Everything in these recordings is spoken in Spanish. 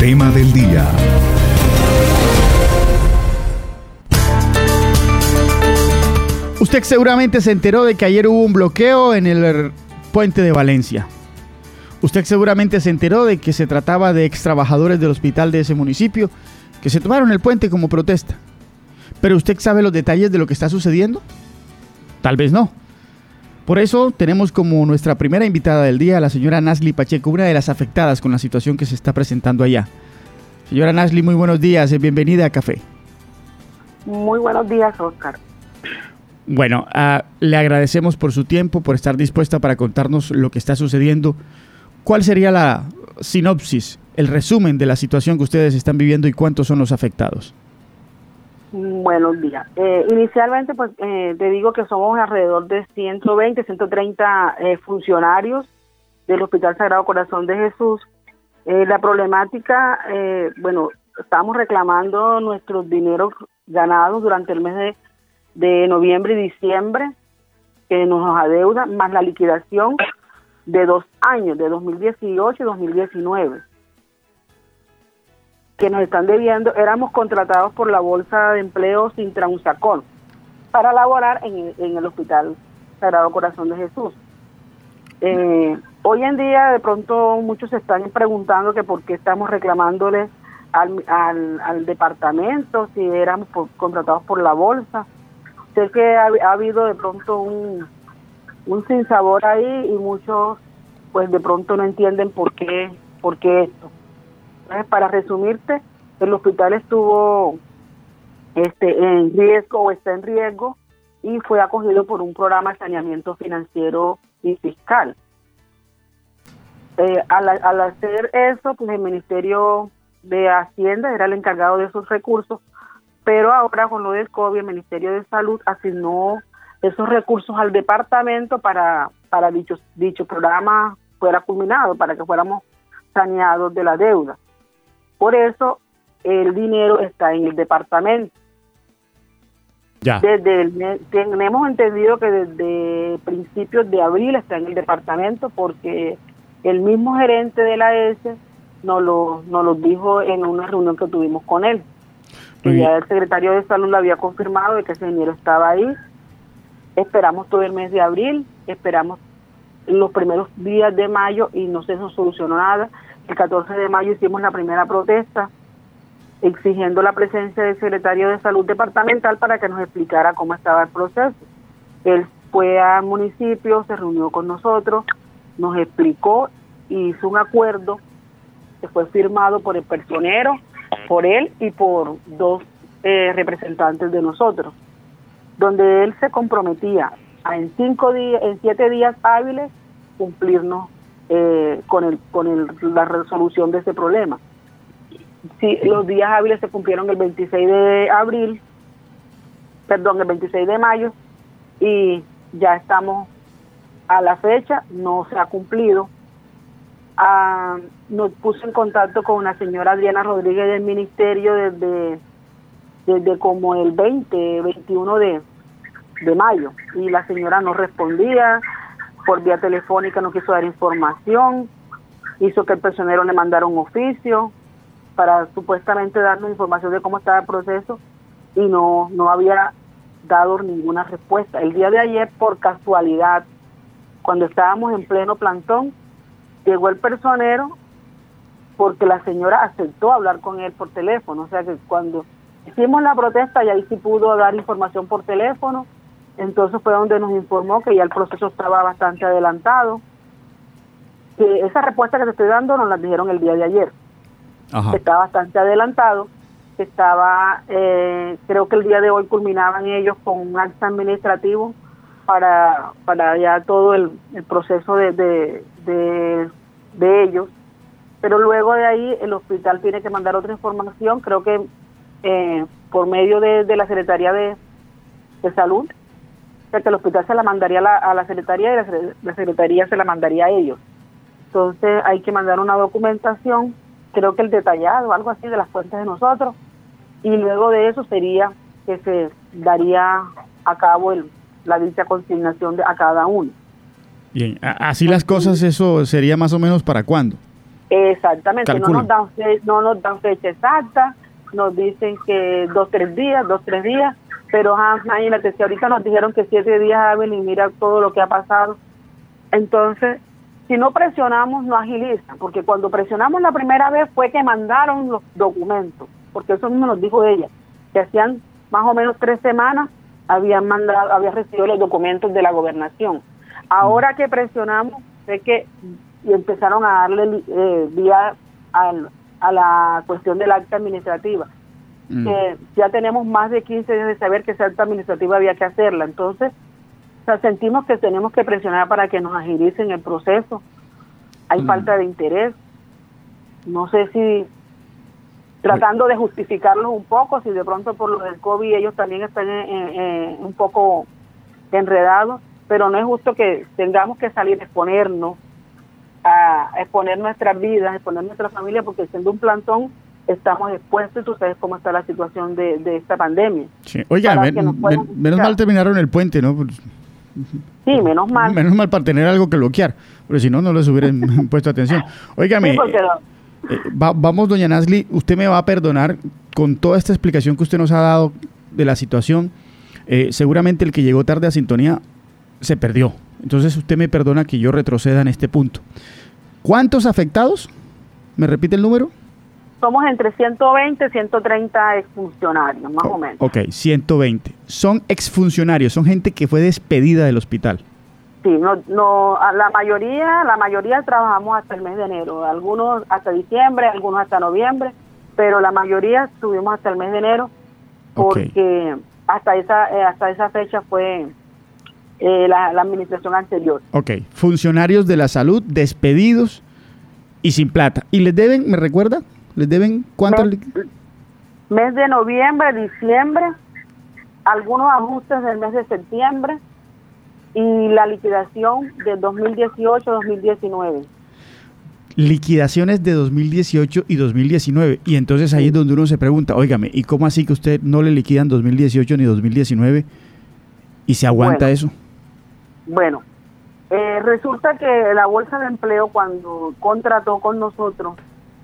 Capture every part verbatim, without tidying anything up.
Tema del día. Usted seguramente se enteró de que ayer hubo un bloqueo en el puente de Valencia. Usted seguramente se enteró de que se trataba de ex trabajadores del hospital de ese municipio que se tomaron el puente como protesta. ¿Pero usted sabe los detalles de lo que está sucediendo? Tal vez no. Por eso tenemos como nuestra primera invitada del día a la señora Nasli Pacheco, una de las afectadas con la situación que se está presentando allá. Señora Nasli, muy buenos días, bienvenida a Café. Muy buenos días, Oscar. Bueno, uh, le agradecemos por su tiempo, por estar dispuesta para contarnos lo que está sucediendo. ¿Cuál sería la sinopsis, el resumen de la situación que ustedes están viviendo y cuántos son los afectados? Buenos días. Eh, inicialmente, pues eh, te digo que somos alrededor de ciento veinte, ciento treinta eh, funcionarios del Hospital Sagrado Corazón de Jesús. Eh, la problemática, eh, bueno, estamos reclamando nuestros dineros ganados durante el mes de de noviembre y diciembre, que nos adeuda, más la liquidación de dos años, de dos mil dieciocho y dos mil diecinueve, que nos están debiendo. Éramos contratados por la Bolsa de Empleo Sintra-Unsacón para laborar en, en el Hospital Sagrado Corazón de Jesús. Eh, hoy en día, de pronto, muchos se están preguntando que por qué estamos reclamándole al, al, al departamento, si éramos por, contratados por la Bolsa. Sé que ha, ha habido de pronto un, un sinsabor ahí y muchos pues de pronto no entienden por qué, por qué esto. Entonces, para resumirte, el hospital estuvo este en riesgo o está en riesgo y fue acogido por un programa de saneamiento financiero y fiscal. Eh, al, al hacer eso, pues el Ministerio de Hacienda era el encargado de esos recursos, pero ahora con lo del COVID, el Ministerio de Salud asignó esos recursos al departamento para, para dicho, dicho programa fuera culminado, para que fuéramos saneados de la deuda. Por eso el dinero está en el departamento. Ya. Desde el, tenemos entendido que desde principios de abril está en el departamento, porque el mismo gerente de la E S nos lo, nos lo dijo en una reunión que tuvimos con él. Que ya el secretario de Salud lo había confirmado de que ese dinero estaba ahí. Esperamos todo el mes de abril, esperamos los primeros días de mayo y no se nos solucionó nada. El catorce de mayo hicimos la primera protesta exigiendo la presencia del secretario de Salud departamental para que nos explicara cómo estaba el proceso. Él fue al municipio, se reunió con nosotros, nos explicó y hizo un acuerdo que fue firmado por el personero, por él y por dos eh, representantes de nosotros, donde él se comprometía a en cinco días, en siete días hábiles cumplirnos eh, con el con el, la resolución de ese problema. Sí, los días hábiles se cumplieron el veintiséis de abril, perdón, el veintiséis de mayo, y ya estamos a la fecha, no se ha cumplido. Ah, nos puso en contacto con una señora Adriana Rodríguez del ministerio desde, desde como el veinte, veintiuno de, de mayo, y la señora no respondía, por vía telefónica no quiso dar información, hizo que el personero le mandara un oficio para supuestamente darnos información de cómo estaba el proceso y no, no había dado ninguna respuesta. El día de ayer, por casualidad, cuando estábamos en pleno plantón, llegó el personero porque la señora aceptó hablar con él por teléfono. O sea que cuando hicimos la protesta y ahí sí pudo dar información por teléfono, entonces fue donde nos informó que ya el proceso estaba bastante adelantado. Que esa respuesta que te estoy dando nos la dijeron el día de ayer. Ajá. Que estaba bastante adelantado, que estaba, eh, creo que el día de hoy culminaban ellos con un acta administrativo para para ya todo el, el proceso de, de, de, de ellos, pero luego de ahí el hospital tiene que mandar otra información, creo que eh, por medio de, de la Secretaría de, de Salud, que el hospital se la mandaría a la, a la Secretaría y la, la Secretaría se la mandaría a ellos. Entonces hay que mandar una documentación, creo que el detallado, algo así de las fuentes de nosotros, y luego de eso sería que se daría a cabo el la dicha consignación de, a cada uno. Bien, así las cosas, ¿eso sería más o menos para cuándo? Exactamente, no Calculan. nos dan fe- no nos dan fecha exacta, nos dicen que dos, tres días, dos, tres días, pero ah, imagínate, si ahorita nos dijeron que siete días hábiles y mira todo lo que ha pasado, entonces, si no presionamos, no agilizan, porque cuando presionamos la primera vez fue que mandaron los documentos, porque eso mismo nos dijo ella, que hacían más o menos tres semanas habían mandado, había recibido los documentos de la gobernación. Ahora que presionamos, es que y empezaron a darle eh, vía al, a la cuestión del acta administrativa. Mm. Que ya tenemos más de quince días de saber que esa acta administrativa había que hacerla. Entonces, o sea, sentimos que tenemos que presionar para que nos agilicen el proceso. Hay mm. falta de interés. No sé si tratando de justificarlos un poco, si de pronto por lo del COVID ellos también están en, en, en, un poco enredados, pero no es justo que tengamos que salir a exponernos, a exponer nuestras vidas, a exponer nuestra familia, porque siendo un plantón estamos expuestos y tú sabes cómo está la situación de, de esta pandemia. Sí. Oiga, men, men, menos mal terminaron el puente, ¿no? Sí, menos mal. Menos mal para tener algo que bloquear, porque si no, no les hubieran puesto atención. Óigame, sí, porque... eh, va, vamos, doña Nasli, usted me va a perdonar con toda esta explicación que usted nos ha dado de la situación. Eh, seguramente el que llegó tarde a sintonía se perdió. Entonces usted me perdona que yo retroceda en este punto. ¿Cuántos afectados? ¿Me repite el número? Somos entre ciento veinte y ciento treinta exfuncionarios, más oh, o menos. Ok, ciento veinte. Son exfuncionarios, son gente que fue despedida del hospital. Sí, no, no, la mayoría, la mayoría trabajamos hasta el mes de enero, algunos hasta diciembre, algunos hasta noviembre, pero la mayoría estuvimos hasta el mes de enero porque okay. hasta esa, eh, hasta esa fecha fue eh, la, la administración anterior. Ok, funcionarios de la salud despedidos y sin plata. ¿Y les deben, me recuerda? ¿Les deben cuánto? Mes, mes de noviembre, diciembre, algunos ajustes del mes de septiembre y la liquidación de dos mil dieciocho a dos mil diecinueve. Liquidaciones de dos mil dieciocho y dos mil diecinueve. Y entonces ahí es donde uno se pregunta, óigame, ¿y cómo así que usted no le liquidan dos mil dieciocho ni dos mil diecinueve y se aguanta bueno, eso? Bueno, eh, resulta que la Bolsa de Empleo cuando contrató con nosotros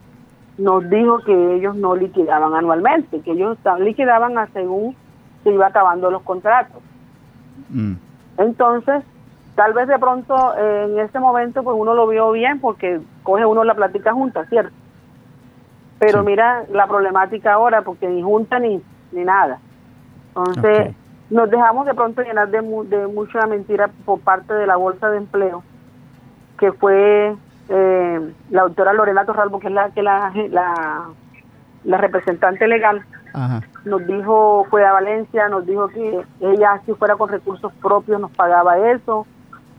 nos dijo que ellos no liquidaban anualmente, que ellos liquidaban a según se iba acabando los contratos. Mm. Entonces, tal vez de pronto eh, en ese momento pues uno lo vio bien porque coge uno la plática junta, ¿cierto? Pero sí. Mira la problemática ahora porque ni junta ni, ni nada. Entonces, okay. Nos dejamos de pronto llenar de, de mucha mentira por parte de la Bolsa de Empleo, que fue eh, la doctora Lorena Torralbo, que es la que la, la, la representante legal. Ajá. Nos dijo, fue a Valencia, nos dijo que ella si fuera con recursos propios nos pagaba eso,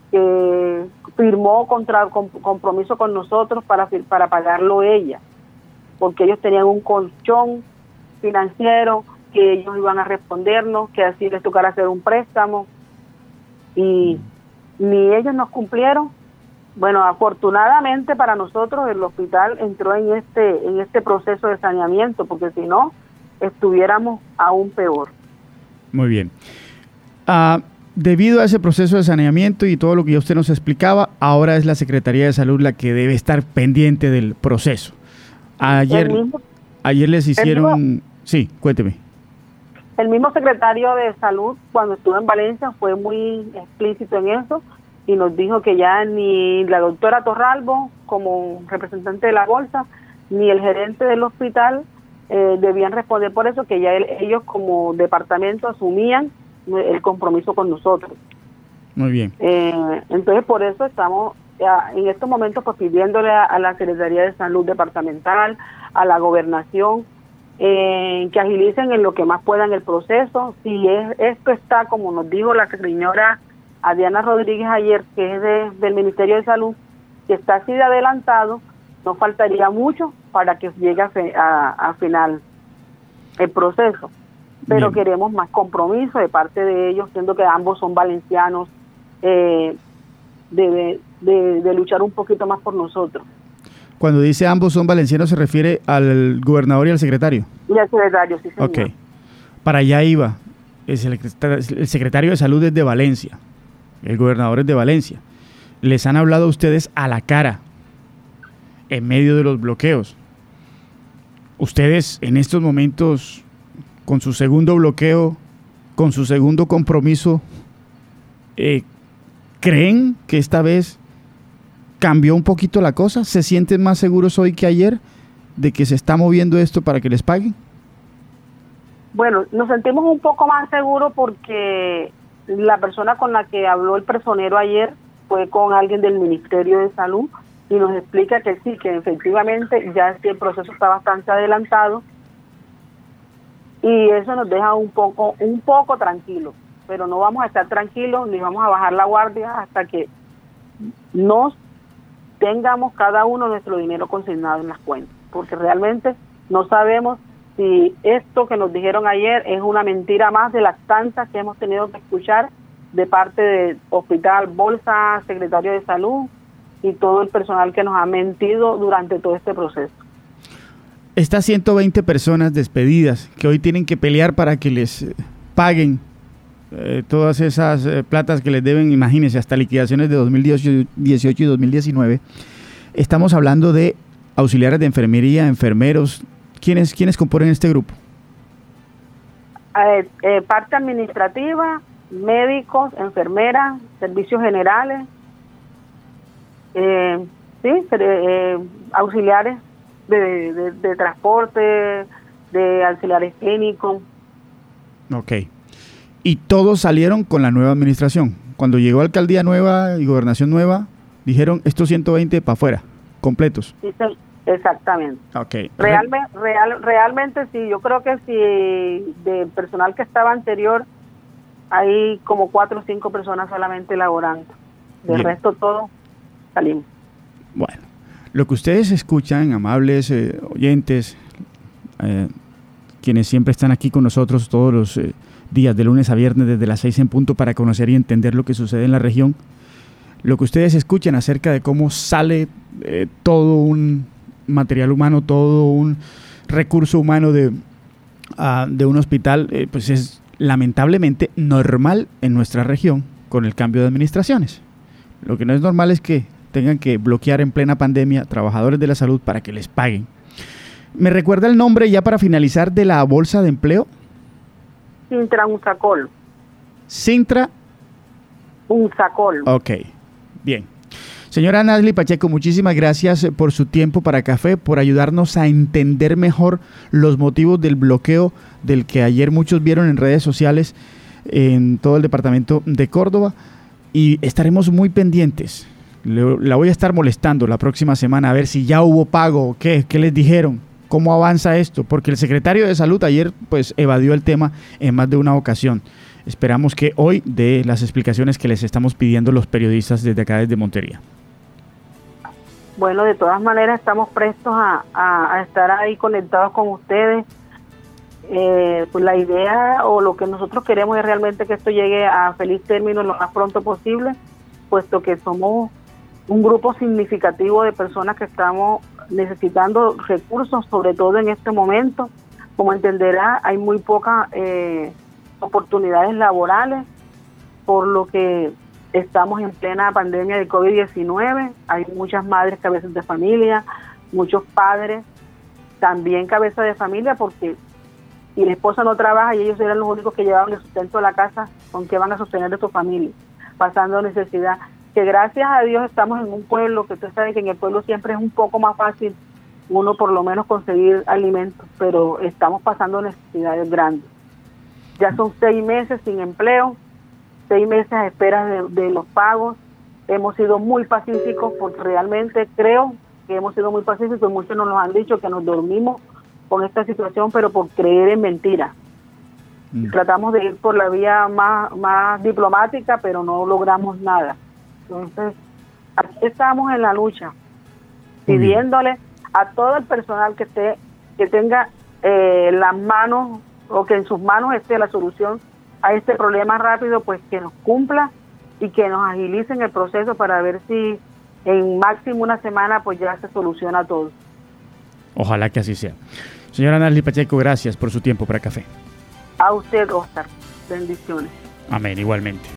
que firmó contra con, compromiso con nosotros para, para pagarlo ella, porque ellos tenían un colchón financiero que ellos iban a respondernos, que así les tocara hacer un préstamo, y ni ellos nos cumplieron. Bueno, afortunadamente para nosotros el hospital entró en este en este proceso de saneamiento, porque si no estuviéramos aún peor. Muy bien. Uh, debido a ese proceso de saneamiento y todo lo que ya usted nos explicaba, ahora es la Secretaría de Salud la que debe estar pendiente del proceso. Ayer, mismo, ayer les hicieron... Mismo, sí, cuénteme. El mismo secretario de Salud, cuando estuvo en Valencia, fue muy explícito en eso y nos dijo que ya ni la doctora Torralbo, como representante de la Bolsa, ni el gerente del hospital Eh, debían responder por eso, que ya el, ellos como departamento asumían el compromiso con nosotros. Muy bien. Eh, entonces por eso estamos ya, en estos momentos pues pidiéndole a, a la Secretaría de Salud Departamental, a la Gobernación, eh, que agilicen en lo que más puedan el proceso. Si es esto está, como nos dijo la señora Adriana Rodríguez ayer, que es de, del Ministerio de Salud, que está así de adelantado, no faltaría mucho para que llegue a, a, a final el proceso. Pero bien, queremos más compromiso de parte de ellos, siendo que ambos son valencianos, eh, de, de, de luchar un poquito más por nosotros. Cuando dice ambos son valencianos, ¿se refiere al gobernador y al secretario? Y al secretario, sí, señor. Ok. Para allá iba. El secretario de Salud es de Valencia. El gobernador es de Valencia. Les han hablado a ustedes a la cara en medio de los bloqueos. Ustedes en estos momentos, con su segundo bloqueo, con su segundo compromiso, eh, ¿creen que esta vez cambió un poquito la cosa? ¿Se sienten más seguros hoy que ayer de que se está moviendo esto para que les paguen? Bueno, nos sentimos un poco más seguros porque la persona con la que habló el personero ayer fue con alguien del Ministerio de Salud y nos explica que sí, que efectivamente ya el proceso está bastante adelantado y eso nos deja un poco, un poco tranquilos, pero no vamos a estar tranquilos ni vamos a bajar la guardia hasta que nos tengamos cada uno nuestro dinero consignado en las cuentas, porque realmente no sabemos si esto que nos dijeron ayer es una mentira más de las tantas que hemos tenido que escuchar de parte del Hospital Bolsa, Secretario de Salud y todo el personal que nos ha mentido durante todo este proceso. Estas ciento veinte personas despedidas que hoy tienen que pelear para que les paguen eh, todas esas eh, platas que les deben, imagínense, hasta liquidaciones de dos mil dieciocho y dos mil diecinueve. Estamos hablando de auxiliares de enfermería, enfermeros. ¿Quiénes, quiénes componen este grupo? Eh, eh, parte administrativa, médicos, enfermeras, servicios generales, eh, sí, eh, auxiliares de, de, de transporte, de auxiliares clínicos. Ok. Y todos salieron con la nueva administración. Cuando llegó alcaldía nueva y gobernación nueva, dijeron estos ciento veinte para afuera, completos. Sí, sí. Exactamente. Okay. Realmente, real, realmente sí, yo creo que si del personal que estaba anterior hay como cuatro o cinco personas solamente laborando. Del Bien. resto todo salimos. Bueno, lo que ustedes escuchan, amables eh, oyentes, eh, quienes siempre están aquí con nosotros todos los eh, días de lunes a viernes desde las seis en punto para conocer y entender lo que sucede en la región, lo que ustedes escuchan acerca de cómo sale eh, todo un material humano, todo un recurso humano de, uh, de un hospital, eh, pues es lamentablemente normal en nuestra región con el cambio de administraciones. Lo que no es normal es que tengan que bloquear en plena pandemia trabajadores de la salud para que les paguen. ¿Me recuerda el nombre ya para finalizar de la bolsa de empleo? Sintra Unsacol. Sintra Unsacol. Ok, bien. Señora Nasli Pacheco, muchísimas gracias por su tiempo para Café, por ayudarnos a entender mejor los motivos del bloqueo del que ayer muchos vieron en redes sociales en todo el departamento de Córdoba, y estaremos muy pendientes. Le, la voy a estar molestando la próxima semana a ver si ya hubo pago o qué, qué les dijeron, cómo avanza esto, porque el secretario de Salud ayer pues evadió el tema en más de una ocasión. Esperamos que hoy dé las explicaciones que les estamos pidiendo los periodistas desde acá, desde Montería. Bueno, de todas maneras estamos prestos a, a, a estar ahí conectados con ustedes. Eh, pues la idea o lo que nosotros queremos es realmente que esto llegue a feliz término lo más pronto posible, puesto que somos un grupo significativo de personas que estamos necesitando recursos, sobre todo en este momento. Como entenderá, hay muy pocas eh, oportunidades laborales, por lo que estamos en plena pandemia de COVID diecinueve, hay muchas madres cabezas de familia, muchos padres también cabezas de familia, porque si la esposa no trabaja y ellos eran los únicos que llevaban el sustento a la casa, ¿con qué van a sostener de su familia? Pasando necesidad. Que gracias a Dios estamos en un pueblo, que usted sabe que en el pueblo siempre es un poco más fácil uno por lo menos conseguir alimentos, pero estamos pasando necesidades grandes. Ya son seis meses sin empleo, seis meses a espera de, de los pagos. Hemos sido muy pacíficos, porque realmente creo que hemos sido muy pacíficos. Muchos nos lo han dicho que nos dormimos con esta situación, pero por creer en mentiras. Mm. Tratamos de ir por la vía más, más diplomática, pero no logramos nada. Entonces, aquí estamos en la lucha, pidiéndole a todo el personal que esté, que tenga eh, las manos, o que en sus manos esté la solución a este problema rápido, pues que nos cumpla y que nos agilicen el proceso para ver si en máximo una semana pues ya se soluciona todo. Ojalá que así sea. Señora Nasli Pacheco, gracias por su tiempo para Café. A usted, Oscar. Bendiciones. Amén, igualmente.